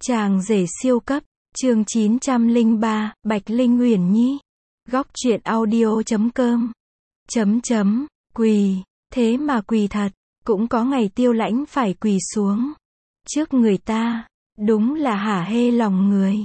Chàng rể siêu cấp, chương 903, Bạch Linh Uyển Nhi. Góc truyện audio.com. Quỳ, thế mà quỳ thật, cũng có ngày Tiêu Lãnh phải quỳ xuống trước người ta, đúng là hả hê lòng người.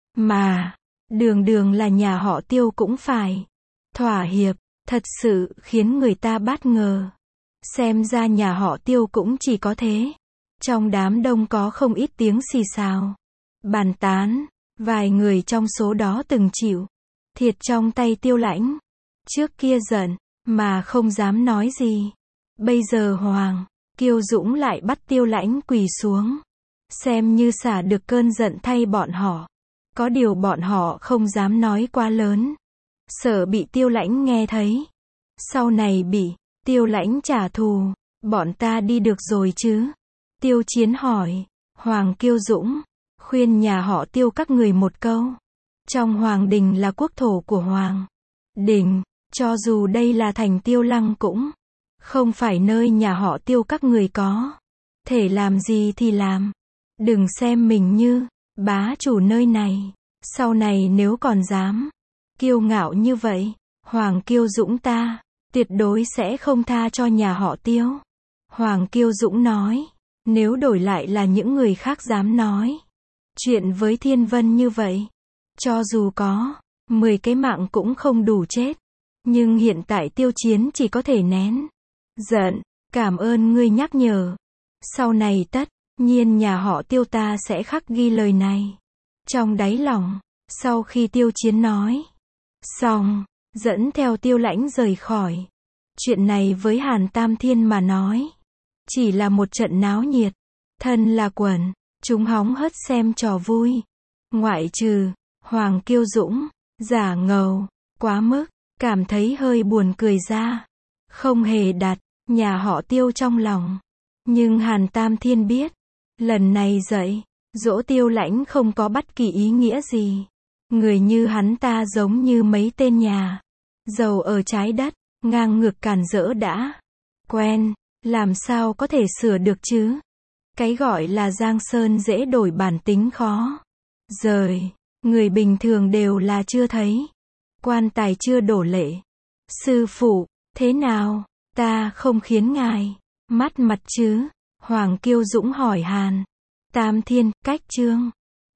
Mà, đường đường là nhà họ Tiêu cũng phải thỏa hiệp, thật sự khiến người ta bất ngờ. Xem ra nhà họ Tiêu cũng chỉ có thế. Trong đám đông có không ít tiếng xì xào, bàn tán, vài người trong số đó từng chịu thiệt trong tay Tiêu Lãnh. Trước kia giận, mà không dám nói gì. Bây giờ Hoàng Kiêu Dũng lại bắt Tiêu Lãnh quỳ xuống, xem như xả được cơn giận thay bọn họ. Có điều bọn họ không dám nói quá lớn, sợ bị Tiêu Lãnh nghe thấy. Sau này bị Tiêu Lãnh trả thù, bọn ta đi được rồi chứ? Tiêu Chiến hỏi. Hoàng Kiêu Dũng khuyên nhà họ Tiêu các người một câu. Trong Hoàng Đình là quốc thổ của Hoàng Đình, cho dù đây là thành Tiêu Lăng cũng không phải nơi nhà họ Tiêu các người có thể làm gì thì làm. Đừng xem mình như bá chủ nơi này. Sau này nếu còn dám kiêu ngạo như vậy, Hoàng Kiêu Dũng ta tuyệt đối sẽ không tha cho nhà họ Tiêu. Hoàng Kiêu Dũng nói. Nếu đổi lại là những người khác dám nói chuyện với Thiên Vân như vậy, cho dù có 10 cái mạng cũng không đủ chết. Nhưng hiện tại Tiêu Chiến chỉ có thể nén giận. Cảm ơn ngươi nhắc nhở. Sau này tất nhiên nhà họ Tiêu ta sẽ khắc ghi lời này trong đáy lòng. Sau khi Tiêu Chiến nói xong, dẫn theo Tiêu Lãnh rời khỏi. Chuyện này với Hàn Tam Thiên mà nói chỉ là một trận náo nhiệt. Thân là quần chúng hóng hớt xem trò vui. Ngoại trừ Hoàng Kiêu Dũng giả ngầu quá mức, cảm thấy hơi buồn cười ra, không hề đặt nhà họ Tiêu trong lòng. Nhưng Hàn Tam Thiên biết, lần này dạy dỗ Tiêu Lãnh không có bất kỳ ý nghĩa gì. Người như hắn ta giống như mấy tên nhà giàu ở trái đất, ngang ngược càn rỡ đã quen, làm sao có thể sửa được chứ? Cái gọi là Giang Sơn dễ đổi bản tính khó rời. Người bình thường đều là chưa thấy, quan tài chưa đổ lệ. Sư phụ, thế nào? Ta không khiến ngài mất mặt chứ? Hoàng Kiêu Dũng hỏi Hàn Tam Thiên. Cách chương